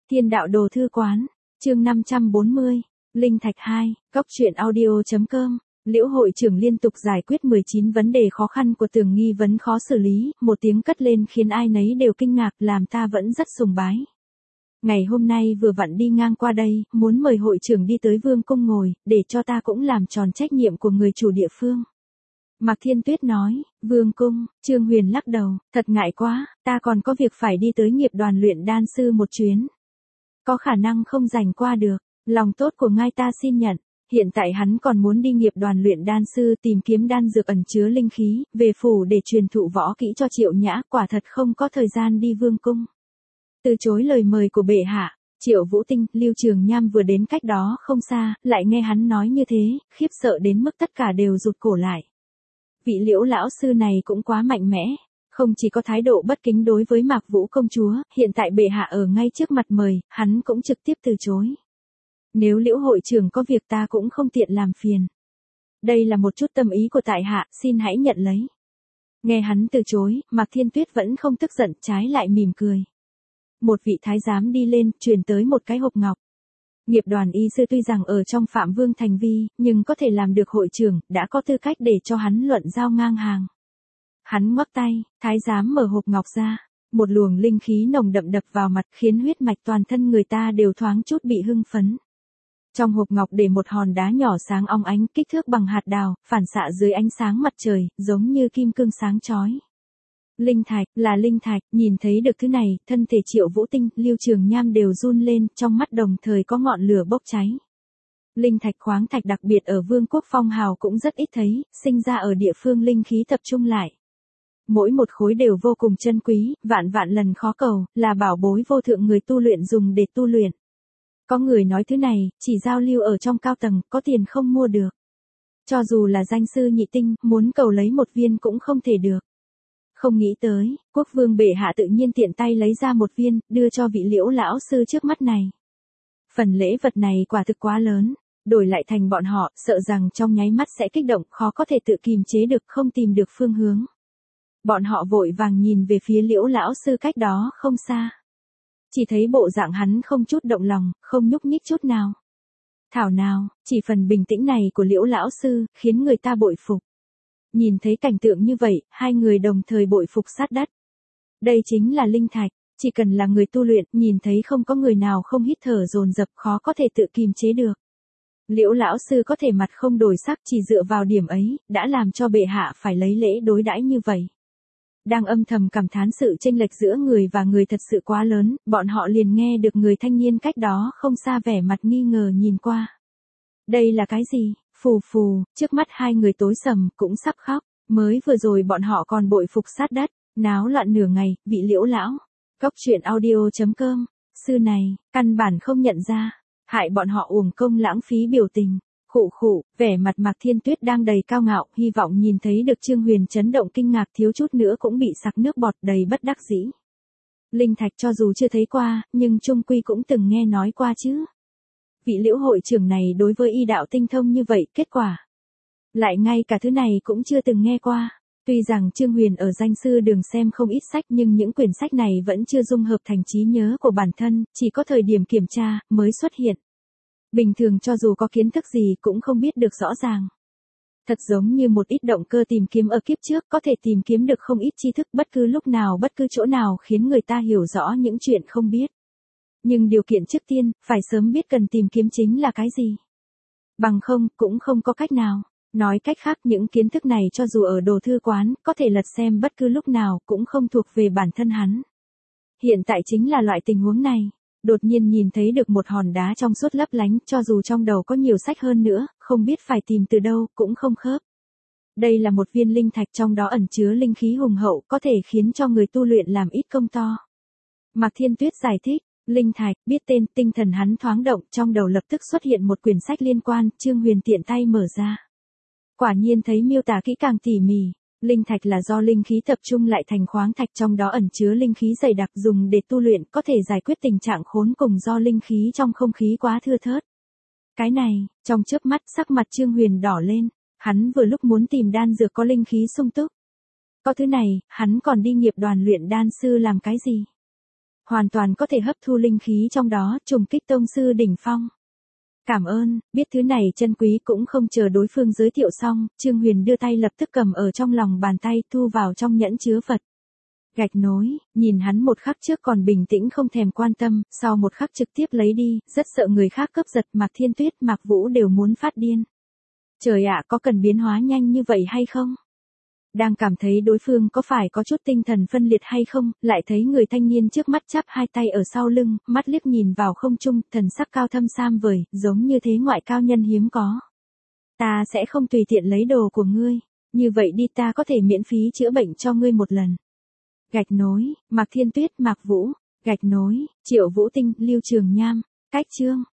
Thiên đạo đồ thư quán, chương 540, Linh Thạch 2, Cốc truyện audio.com. Liễu hội trưởng liên tục giải quyết 19 vấn đề khó khăn của Tường nghi vấn khó xử lý, một tiếng cất lên khiến ai nấy đều kinh ngạc, làm ta vẫn rất sùng bái. Ngày hôm nay vừa vặn đi ngang qua đây, muốn mời hội trưởng đi tới Vương cung ngồi, để cho ta cũng làm tròn trách nhiệm của người chủ địa phương. Mạc Thiên Tuyết nói, Vương cung, Trương Huyền lắc đầu, thật ngại quá, ta còn có việc phải đi tới nghiệp đoàn luyện đan sư một chuyến. Có khả năng không rảnh qua được, lòng tốt của ngài ta xin nhận. Hiện tại hắn còn muốn đi nghiệp đoàn luyện đan sư tìm kiếm đan dược ẩn chứa linh khí, về phủ để truyền thụ võ kỹ cho Triệu Nhã, quả thật không có thời gian đi Vương cung. Từ chối lời mời của bệ hạ, Triệu Vũ Tinh, Lưu Trường Nham vừa đến cách đó không xa, lại nghe hắn nói như thế, khiếp sợ đến mức tất cả đều rụt cổ lại. Vị Liễu lão sư này cũng quá mạnh mẽ, không chỉ có thái độ bất kính đối với Mạc Vũ công chúa, hiện tại bệ hạ ở ngay trước mặt mời, hắn cũng trực tiếp từ chối. Nếu Liễu hội trưởng có việc ta cũng không tiện làm phiền. Đây là một chút tâm ý của tại hạ, xin hãy nhận lấy. Nghe hắn từ chối, Mạc Thiên Tuyết vẫn không tức giận, trái lại mỉm cười. Một vị thái giám đi lên, truyền tới một cái hộp ngọc. Nghiệp đoàn y sư tuy rằng ở trong phạm vương thành vi, nhưng có thể làm được hội trưởng, đã có tư cách để cho hắn luận giao ngang hàng. Hắn ngoắc tay, thái giám mở hộp ngọc ra. Một luồng linh khí nồng đậm đập vào mặt khiến huyết mạch toàn thân người ta đều thoáng chút bị hưng phấn. Trong hộp ngọc để một hòn đá nhỏ sáng óng ánh, kích thước bằng hạt đào, phản xạ dưới ánh sáng mặt trời, giống như kim cương sáng chói. Linh thạch, là linh thạch, nhìn thấy được thứ này, thân thể Triệu Vũ Tinh, Lưu Trường Nham đều run lên, trong mắt đồng thời có ngọn lửa bốc cháy. Linh thạch khoáng thạch đặc biệt ở Vương quốc phong hào cũng rất ít thấy, sinh ra ở địa phương linh khí tập trung lại. Mỗi một khối đều vô cùng chân quý, vạn vạn lần khó cầu, là bảo bối vô thượng người tu luyện dùng để tu luyện. Có người nói thứ này, chỉ giao lưu ở trong cao tầng, có tiền không mua được. Cho dù là danh sư nhị tinh, muốn cầu lấy một viên cũng không thể được. Không nghĩ tới, quốc vương bệ hạ tự nhiên tiện tay lấy ra một viên, đưa cho vị Liễu lão sư trước mắt này. Phần lễ vật này quả thực quá lớn, đổi lại thành bọn họ, sợ rằng trong nháy mắt sẽ kích động, khó có thể tự kìm chế được, không tìm được phương hướng. Bọn họ vội vàng nhìn về phía Liễu lão sư cách đó không xa. Chỉ thấy bộ dạng hắn không chút động lòng, không nhúc nhích chút nào. Thảo nào, chỉ phần bình tĩnh này của Liễu lão sư, khiến người ta bội phục. Nhìn thấy cảnh tượng như vậy, hai người đồng thời bội phục sát đất. Đây chính là linh thạch, chỉ cần là người tu luyện, nhìn thấy không có người nào không hít thở dồn dập, khó có thể tự kìm chế được. Liễu lão sư có thể mặt không đổi sắc, chỉ dựa vào điểm ấy, đã làm cho bệ hạ phải lấy lễ đối đãi như vậy. Đang âm thầm cảm thán sự chênh lệch giữa người và người thật sự quá lớn, bọn họ liền nghe được người thanh niên cách đó không xa vẻ mặt nghi ngờ nhìn qua. Đây là cái gì? Phù phù, trước mắt hai người tối sầm, cũng sắp khóc. Mới vừa rồi bọn họ còn bội phục sát đất, náo loạn nửa ngày, vị Liễu lão. Cốc truyện audio.com, sư này, căn bản không nhận ra, hại bọn họ uổng công lãng phí biểu tình. Khụ khụ, vẻ mặt Mạc Thiên Tuyết đang đầy cao ngạo, hy vọng nhìn thấy được Trương Huyền chấn động kinh ngạc, thiếu chút nữa cũng bị sặc nước bọt, đầy bất đắc dĩ. Linh thạch cho dù chưa thấy qua, nhưng chung quy cũng từng nghe nói qua chứ. Vị Liễu hội trưởng này đối với y đạo tinh thông như vậy, kết quả lại ngay cả thứ này cũng chưa từng nghe qua. Tuy rằng Trương Huyền ở danh sư đường xem không ít sách, nhưng những quyển sách này vẫn chưa dung hợp thành trí nhớ của bản thân, chỉ có thời điểm kiểm tra mới xuất hiện. Bình thường cho dù có kiến thức gì cũng không biết được rõ ràng. Thật giống như một ít động cơ tìm kiếm ở kiếp trước, có thể tìm kiếm được không ít tri thức bất cứ lúc nào bất cứ chỗ nào, khiến người ta hiểu rõ những chuyện không biết. Nhưng điều kiện trước tiên, phải sớm biết cần tìm kiếm chính là cái gì. Bằng không, cũng không có cách nào. Nói cách khác, những kiến thức này cho dù ở đồ thư quán, có thể lật xem bất cứ lúc nào, cũng không thuộc về bản thân hắn. Hiện tại chính là loại tình huống này. Đột nhiên nhìn thấy được một hòn đá trong suốt lấp lánh, cho dù trong đầu có nhiều sách hơn nữa, không biết phải tìm từ đâu, cũng không khớp. Đây là một viên linh thạch, trong đó ẩn chứa linh khí hùng hậu, có thể khiến cho người tu luyện làm ít công to. Mạc Thiên Tuyết giải thích, linh thạch, biết tên, tinh thần hắn thoáng động, trong đầu lập tức xuất hiện một quyển sách liên quan, Trương Huyền tiện tay mở ra. Quả nhiên thấy miêu tả kỹ càng tỉ mỉ. Linh thạch là do linh khí tập trung lại thành khoáng thạch, trong đó ẩn chứa linh khí dày đặc, dùng để tu luyện, có thể giải quyết tình trạng khốn cùng do linh khí trong không khí quá thưa thớt. Cái này, trong chớp mắt sắc mặt Trương Huyền đỏ lên, hắn vừa lúc muốn tìm đan dược có linh khí sung túc. Có thứ này, hắn còn đi nghiệp đoàn luyện đan sư làm cái gì? hoàn toàn có thể hấp thu linh khí trong đó, trùng kích tông sư đỉnh phong. Cảm ơn, biết thứ này chân quý cũng không chờ đối phương giới thiệu xong, Trương Huyền đưa tay lập tức cầm ở trong lòng bàn tay thu vào trong nhẫn chứa vật. Gạch nối, nhìn hắn một khắc trước còn bình tĩnh không thèm quan tâm, sau một khắc trực tiếp lấy đi, rất sợ người khác cướp giật. Mạc Thiên Tuyết, Mạc Vũ đều muốn phát điên. Trời ạ, có cần biến hóa nhanh như vậy hay không? Đang cảm thấy đối phương có phải có chút tinh thần phân liệt hay không, lại thấy người thanh niên trước mắt chắp hai tay ở sau lưng, mắt liếc nhìn vào không trung, thần sắc cao thâm sam vời, giống như thế ngoại cao nhân hiếm có. Ta sẽ không tùy tiện lấy đồ của ngươi, như vậy đi, ta có thể miễn phí chữa bệnh cho ngươi một lần. Gạch nối, Mạc Thiên Tuyết, Mạc Vũ, gạch nối, Triệu Vũ Tinh, Lưu Trường Nham, cách chương.